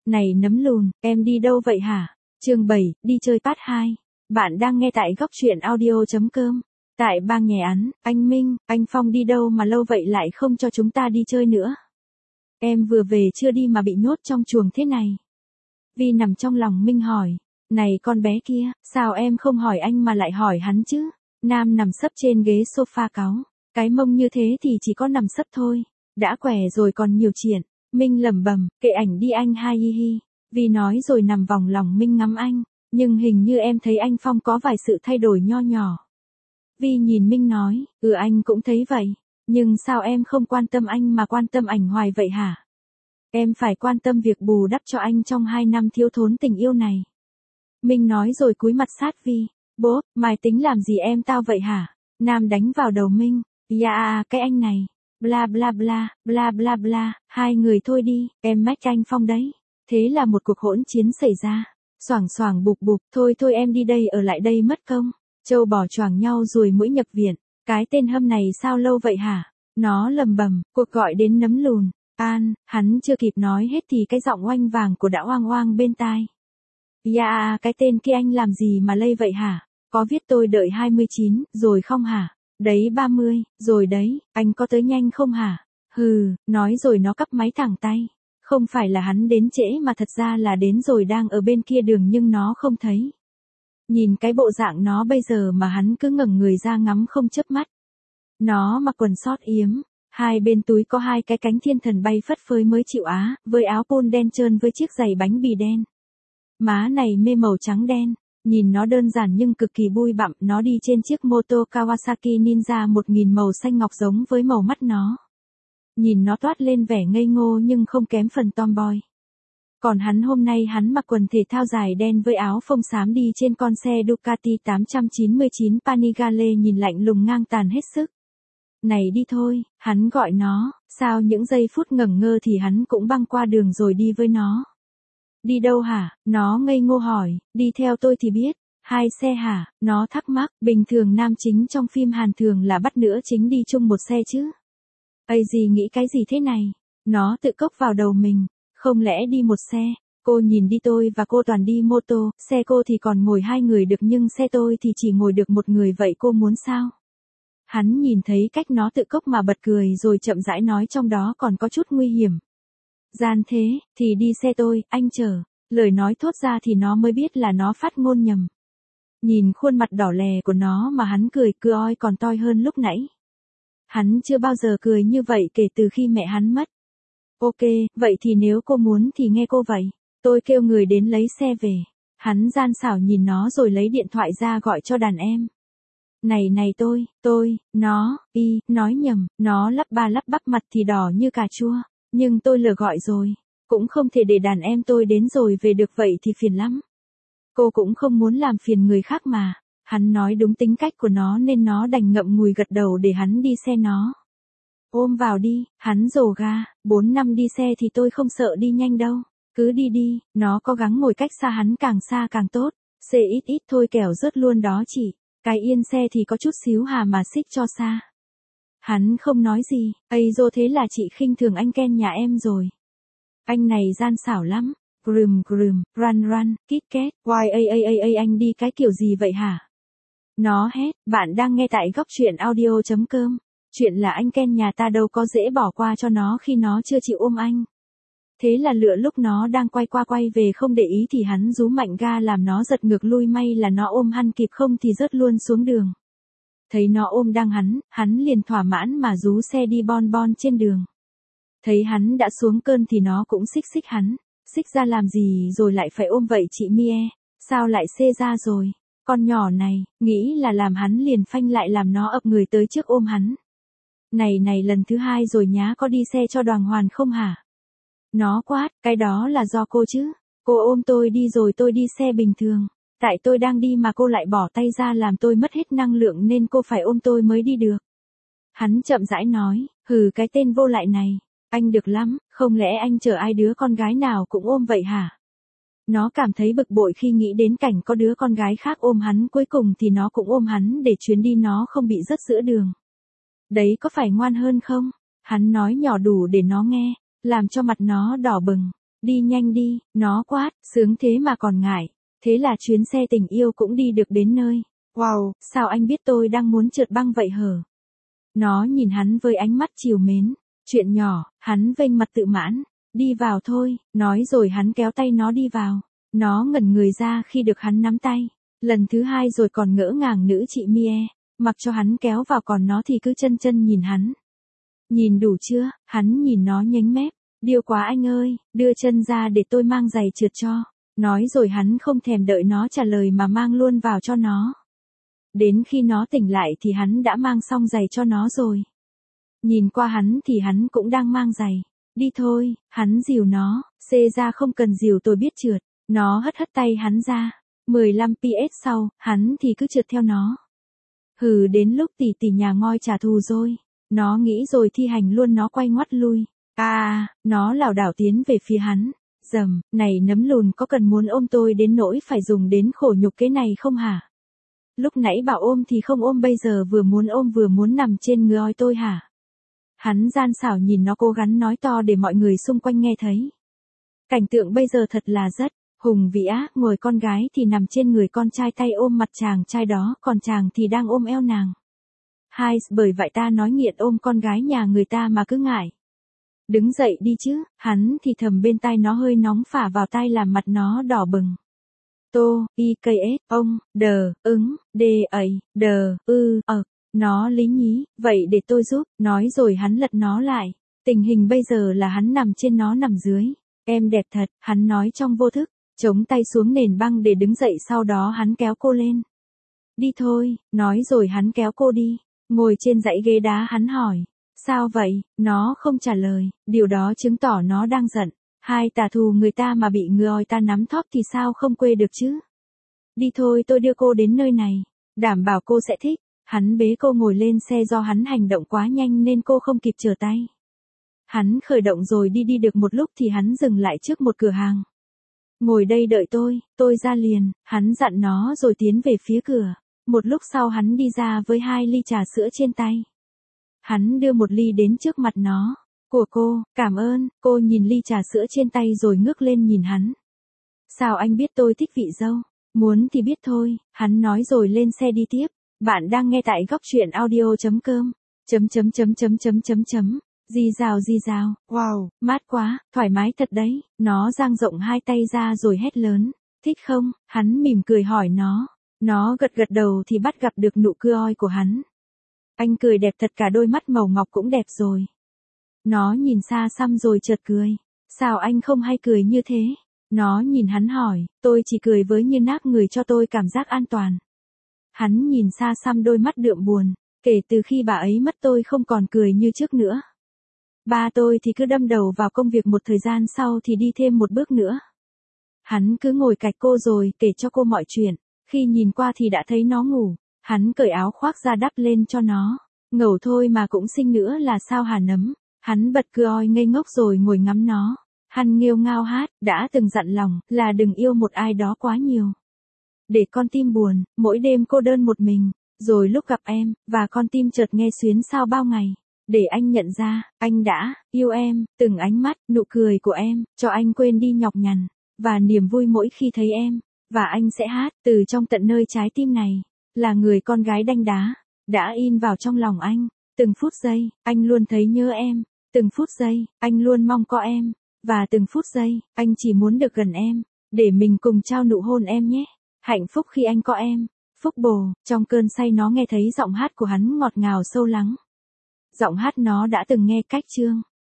Này nấm lùn, em đi đâu vậy hả? Chương 7, đi chơi part 2. Bạn đang nghe tại góc truyện audio.com. Tại bang Nhè Án, anh Minh, anh Phong đi đâu mà lâu vậy lại không cho chúng ta đi chơi nữa? Em vừa về chưa đi mà bị nhốt trong chuồng thế này. Vi nằm trong lòng Minh hỏi. Này con bé kia, sao em không hỏi anh mà lại hỏi hắn chứ? Nam nằm sấp trên ghế sofa cáu. Cái mông như thế thì chỉ có nằm sấp thôi. Đã khỏe rồi còn nhiều chuyện. Minh lẩm bẩm, kệ ảnh đi anh hai hi hi. Vi nói rồi nằm vòng lòng Minh ngắm anh. Nhưng hình như em thấy anh Phong có vài sự thay đổi nho nhỏ. Vi nhìn Minh nói, anh cũng thấy vậy. Nhưng sao em không quan tâm anh mà quan tâm ảnh hoài vậy hả? Em phải quan tâm việc bù đắp cho anh trong 2 năm thiếu thốn tình yêu này. Minh nói rồi cúi mặt sát Vi. Bố, mày tính làm gì em tao vậy hả? Nam đánh vào đầu Minh. Dạ cái anh này. Bla bla bla, bla bla bla, hai người thôi đi, em mách anh Phong đấy. Thế là một cuộc hỗn chiến xảy ra. Xoảng xoảng bụp bụp, thôi thôi em đi đây ở lại đây mất công. Châu bò choàng nhau rồi mũi nhập viện. Cái tên hâm này sao lâu vậy hả? Nó lầm bầm, cuộc gọi đến nấm lùn. Hắn chưa kịp nói hết thì cái giọng oanh vàng của đã oang oang bên tai. Dạ cái tên kia anh làm gì mà lây vậy hả? Có viết tôi đợi 29, rồi không hả? Đấy 30, rồi đấy, anh có tới nhanh không hả? Hừ, nói rồi nó cắp máy thẳng tay. Không phải là hắn đến trễ mà thật ra là đến rồi đang ở bên kia đường nhưng nó không thấy. Nhìn cái bộ dạng nó bây giờ mà hắn cứ ngẩng người ra ngắm không chớp mắt. Nó mặc quần sót yếm, hai bên túi có hai cái cánh thiên thần bay phất phới mới chịu á, với áo pôn đen trơn với chiếc giày bánh bì đen. Má này mê màu trắng đen. Nhìn nó đơn giản nhưng cực kỳ bụi bặm, nó đi trên chiếc mô tô Kawasaki Ninja 1000 màu xanh ngọc giống với màu mắt nó. Nhìn nó toát lên vẻ ngây ngô nhưng không kém phần tomboy. Còn hắn hôm nay hắn mặc quần thể thao dài đen với áo phông xám đi trên con xe Ducati 899 Panigale nhìn lạnh lùng ngang tàn hết sức. Này đi thôi, hắn gọi nó, sao những giây phút ngẩn ngơ thì hắn cũng băng qua đường rồi đi với nó. Đi đâu hả? Nó ngây ngô hỏi, đi theo tôi thì biết. 2 xe hả? Nó thắc mắc, bình thường nam chính trong phim Hàn thường là bắt nữ chính đi chung một xe chứ. Gì nghĩ cái gì thế này? Nó tự cốc vào đầu mình, không lẽ đi một xe? Cô nhìn đi tôi và cô toàn đi mô tô, xe cô thì còn ngồi 2 người được nhưng xe tôi thì chỉ ngồi được 1 người vậy cô muốn sao? Hắn nhìn thấy cách nó tự cốc mà bật cười rồi chậm rãi nói trong đó còn có chút nguy hiểm. Gian thế, thì đi xe tôi, anh chờ. Lời nói thốt ra thì nó mới biết là nó phát ngôn nhầm. Nhìn khuôn mặt đỏ lè của nó mà hắn cười oi còn toi hơn lúc nãy. Hắn chưa bao giờ cười như vậy kể từ khi mẹ hắn mất. Ok, vậy thì nếu cô muốn thì nghe cô vậy. Tôi kêu người đến lấy xe về. Hắn gian xảo nhìn nó rồi lấy điện thoại ra gọi cho đàn em. Này nói nhầm, nó lắp ba lắp bắp mặt thì đỏ như cà chua. Nhưng tôi lừa gọi rồi, cũng không thể để đàn em tôi đến rồi về được vậy thì phiền lắm. Cô cũng không muốn làm phiền người khác mà. Hắn nói đúng tính cách của nó nên nó đành ngậm ngùi gật đầu để hắn đi xe nó. Ôm vào đi, hắn rồ ga, 4 năm đi xe thì tôi không sợ đi nhanh đâu. Cứ đi đi, nó cố gắng ngồi cách xa hắn càng xa càng tốt. Xe ít thôi kẻo rớt luôn đó chị. Cái yên xe thì có chút xíu hà mà xích cho xa. Hắn không nói gì, dô thế là chị khinh thường anh Ken nhà em rồi. Anh này gian xảo lắm. Run, kít két, anh đi cái kiểu gì vậy hả? Nó hét, bạn đang nghe tại góc truyện audio.com. Chuyện là anh Ken nhà ta đâu có dễ bỏ qua cho nó khi nó chưa chịu ôm anh. Thế là lựa lúc nó đang quay qua quay về không để ý thì hắn rú mạnh ga làm nó giật ngược lui, may là nó ôm hắn kịp không thì rớt luôn xuống đường. Thấy nó ôm đang hắn liền thỏa mãn mà rú xe đi bon bon trên đường. Thấy hắn đã xuống cơn thì nó cũng xích hắn. Xích ra làm gì rồi lại phải ôm vậy chị Mie? Sao lại xê ra rồi? Con nhỏ này, nghĩ là làm hắn liền phanh lại làm nó ập người tới trước ôm hắn. Này lần thứ 2 rồi nhá, có đi xe cho đoàn hoàn không hả? Nó quát, cái đó là do cô chứ. Cô ôm tôi đi rồi tôi đi xe bình thường. Tại tôi đang đi mà cô lại bỏ tay ra làm tôi mất hết năng lượng nên cô phải ôm tôi mới đi được. Hắn chậm rãi nói, hừ cái tên vô lại này. Anh được lắm, không lẽ anh chờ ai đứa con gái nào cũng ôm vậy hả? Nó cảm thấy bực bội khi nghĩ đến cảnh có đứa con gái khác ôm hắn, cuối cùng thì nó cũng ôm hắn để chuyến đi nó không bị rớt giữa đường. Đấy có phải ngoan hơn không? Hắn nói nhỏ đủ để nó nghe, làm cho mặt nó đỏ bừng. Đi nhanh đi, nó quát, sướng thế mà còn ngại. Thế là chuyến xe tình yêu cũng đi được đến nơi. Wow, sao anh biết tôi đang muốn trượt băng vậy hở? Nó nhìn hắn với ánh mắt trìu mến. Chuyện nhỏ, hắn vênh mặt tự mãn. Đi vào thôi, nói rồi hắn kéo tay nó đi vào. Nó ngẩn người ra khi được hắn nắm tay. Lần thứ hai rồi còn ngỡ ngàng nữ chị Mie. Mặc cho hắn kéo vào còn nó thì cứ chân chân nhìn hắn. Nhìn đủ chưa? Hắn nhìn nó nhếch mép. Điêu quá anh ơi, đưa chân ra để tôi mang giày trượt cho. Nói rồi hắn không thèm đợi nó trả lời mà mang luôn vào cho nó. Đến khi nó tỉnh lại thì hắn đã mang xong giày cho nó rồi. Nhìn qua hắn thì hắn cũng đang mang giày. Đi thôi, hắn dìu nó, xê ra không cần dìu tôi biết trượt. Nó hất hất tay hắn ra. 15 PS sau, hắn thì cứ trượt theo nó. Hừ, đến lúc tỷ tỷ nhà ngoi trả thù rồi. Nó nghĩ rồi thi hành luôn, nó quay ngoắt lui. Nó lảo đảo tiến về phía hắn. Dầm, này nấm lùn, có cần muốn ôm tôi đến nỗi phải dùng đến khổ nhục cái này không hả? Lúc nãy bảo ôm thì không ôm, bây giờ vừa muốn ôm vừa muốn nằm trên người oi tôi hả? Hắn gian xảo nhìn nó cố gắng nói to để mọi người xung quanh nghe thấy. Cảnh tượng bây giờ thật là rất hùng vĩ á, ngồi con gái thì nằm trên người con trai tay ôm mặt chàng trai đó, còn chàng thì đang ôm eo nàng. Hai, bởi vậy ta nói nghiện ôm con gái nhà người ta mà cứ ngại. Đứng dậy đi chứ, hắn thì thầm bên tai nó hơi nóng phả vào tai làm mặt nó đỏ bừng. Tô, IKS, ông, đờ, ứng, đê ấy, đờ, nó lý nhí, vậy để tôi giúp, nói rồi hắn lật nó lại. Tình hình bây giờ là hắn nằm trên, nó nằm dưới. Em đẹp thật, hắn nói trong vô thức, chống tay xuống nền băng để đứng dậy, sau đó hắn kéo cô lên. Đi thôi, nói rồi hắn kéo cô đi. Ngồi trên dãy ghế đá hắn hỏi. Sao vậy? Nó không trả lời, điều đó chứng tỏ nó đang giận. Hai tà thù người ta mà bị người oi ta nắm thóp thì sao không quê được chứ? Đi thôi, tôi đưa cô đến nơi này. Đảm bảo cô sẽ thích. Hắn bế cô ngồi lên xe, do hắn hành động quá nhanh nên cô không kịp trở tay. Hắn khởi động rồi đi được một lúc thì hắn dừng lại trước một cửa hàng. Ngồi đây đợi tôi ra liền, hắn dặn nó rồi tiến về phía cửa. Một lúc sau hắn đi ra với 2 ly trà sữa trên tay. Hắn đưa một ly đến trước mặt nó. Của cô, cảm ơn. Cô nhìn ly trà sữa trên tay rồi ngước lên nhìn hắn. Sao anh biết tôi thích vị dâu? Muốn thì biết thôi, hắn nói rồi lên xe đi tiếp. Bạn đang nghe tại góc truyện audio.com. Rì rào, wow, mát quá, thoải mái thật đấy. Nó dang rộng 2 tay ra rồi hét lớn. Thích không? Hắn mỉm cười hỏi nó. Nó gật gật đầu thì bắt gặp được nụ cười oi của hắn. Anh cười đẹp thật, cả đôi mắt màu ngọc cũng đẹp rồi. Nó nhìn xa xăm rồi chợt cười. Sao anh không hay cười như thế? Nó nhìn hắn hỏi, tôi chỉ cười với như nác người cho tôi cảm giác an toàn. Hắn nhìn xa xăm đôi mắt đượm buồn. Kể từ khi bà ấy mất tôi không còn cười như trước nữa. Ba tôi thì cứ đâm đầu vào công việc, một thời gian sau thì đi thêm một bước nữa. Hắn cứ ngồi cạnh cô rồi kể cho cô mọi chuyện. Khi nhìn qua thì đã thấy nó ngủ. Hắn cởi áo khoác ra đắp lên cho nó. Ngầu thôi mà cũng xinh nữa là sao hả nấm? Hắn bật cười oi ngây ngốc rồi ngồi ngắm nó. Hắn nghêu ngao hát, đã từng dặn lòng là đừng yêu một ai đó quá nhiều. Để con tim buồn, mỗi đêm cô đơn một mình. Rồi lúc gặp em, và con tim chợt nghe xuyến sao bao ngày. Để anh nhận ra, anh đã yêu em, từng ánh mắt, nụ cười của em, cho anh quên đi nhọc nhằn, và niềm vui mỗi khi thấy em. Và anh sẽ hát, từ trong tận nơi trái tim này, là người con gái đanh đá, đã in vào trong lòng anh. Từng phút giây, anh luôn thấy nhớ em. Từng phút giây, anh luôn mong có em. Và từng phút giây, anh chỉ muốn được gần em, để mình cùng trao nụ hôn em nhé. Hạnh phúc khi anh có em. Phúc bồ, trong cơn say nó nghe thấy giọng hát của hắn ngọt ngào sâu lắng. Giọng hát nó đã từng nghe cách chương.